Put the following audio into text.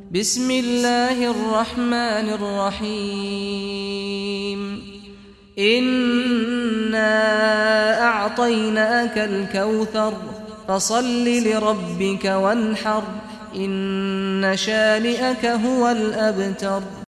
بسم الله الرحمن الرحيم إنا أعطيناك الكوثر فصل لربك وانحر إن شانئك هو الأبتر.